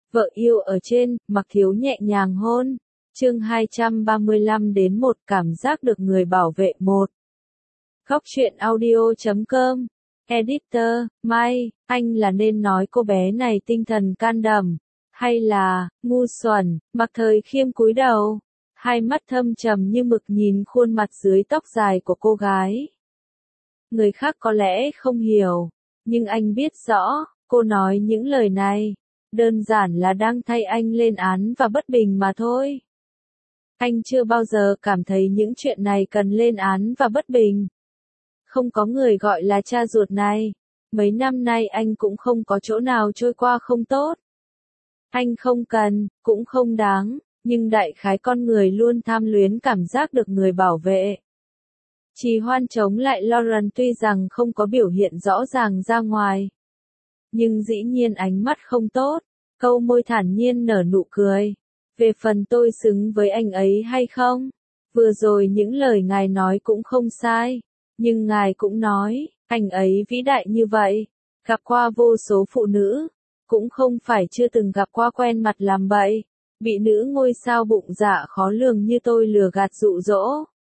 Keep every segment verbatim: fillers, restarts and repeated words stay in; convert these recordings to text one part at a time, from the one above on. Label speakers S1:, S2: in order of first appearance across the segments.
S1: Vợ yêu ở trên, Mặc Thiếu nhẹ nhàng hôn. Chương hai trăm ba mươi lăm đến một cảm giác được người bảo vệ một. Góc truyện audio chấm com. Editor, Mai, anh là nên nói cô bé này tinh thần can đảm, hay là, ngu xuẩn, Mặc Thời Khiêm cúi đầu, hai mắt thâm trầm như mực nhìn khuôn mặt dưới tóc dài của cô gái. Người khác có lẽ không hiểu, nhưng anh biết rõ, cô nói những lời này, đơn giản là đang thay anh lên án và bất bình mà thôi. Anh chưa bao giờ cảm thấy những chuyện này cần lên án và bất bình. Không có người gọi là cha ruột này. Mấy năm nay anh cũng không có chỗ nào trôi qua không tốt. Anh không cần, cũng không đáng, nhưng đại khái con người luôn tham luyến cảm giác được người bảo vệ. Trì Hoan chống lại Lauren tuy rằng không có biểu hiện rõ ràng ra ngoài. Nhưng dĩ nhiên ánh mắt không tốt, câu môi thản nhiên nở nụ cười. Về phần tôi xứng với anh ấy hay không? Vừa rồi những lời ngài nói cũng không sai. Nhưng ngài cũng nói, anh ấy vĩ đại như vậy. Gặp qua vô số phụ nữ. Cũng không phải chưa từng gặp qua quen mặt làm bậy. Bị nữ ngôi sao bụng dạ khó lường như tôi lừa gạt dụ dỗ.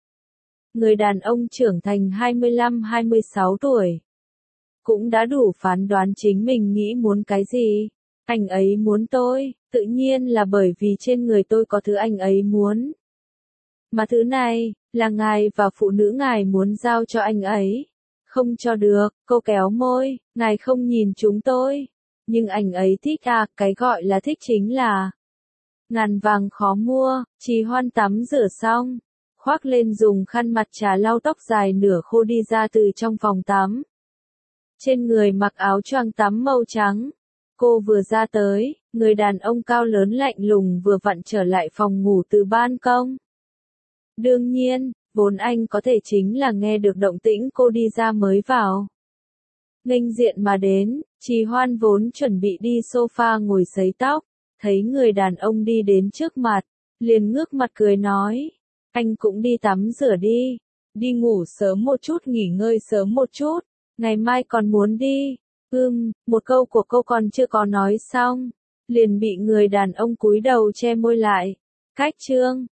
S1: Người đàn ông trưởng thành hai mươi lăm hai mươi sáu tuổi. Cũng đã đủ phán đoán chính mình nghĩ muốn cái gì. Anh ấy muốn tôi, tự nhiên là bởi vì trên người tôi có thứ anh ấy muốn. Mà thứ này, là ngài và phụ nữ ngài muốn giao cho anh ấy. Không cho được, cô kéo môi, ngài không nhìn chúng tôi. Nhưng anh ấy thích à, cái gọi là thích chính là ngàn vàng khó mua. Trì Hoan tắm rửa xong, khoác lên dùng khăn mặt trà lau tóc dài nửa khô đi ra từ trong phòng tắm. Trên người mặc áo choàng tắm màu trắng. Cô vừa ra tới, người đàn ông cao lớn lạnh lùng vừa vặn trở lại phòng ngủ từ ban công. Đương nhiên, vốn anh có thể chính là nghe được động tĩnh cô đi ra mới vào. Nghênh diện mà đến, Trì Hoan vốn chuẩn bị đi sofa ngồi sấy tóc, thấy người đàn ông đi đến trước mặt, liền ngước mặt cười nói, anh cũng đi tắm rửa đi, đi ngủ sớm một chút nghỉ ngơi sớm một chút, ngày mai còn muốn đi. Ừm, một câu của cô còn chưa có nói xong, liền bị người đàn ông cúi đầu che môi lại. Cách chương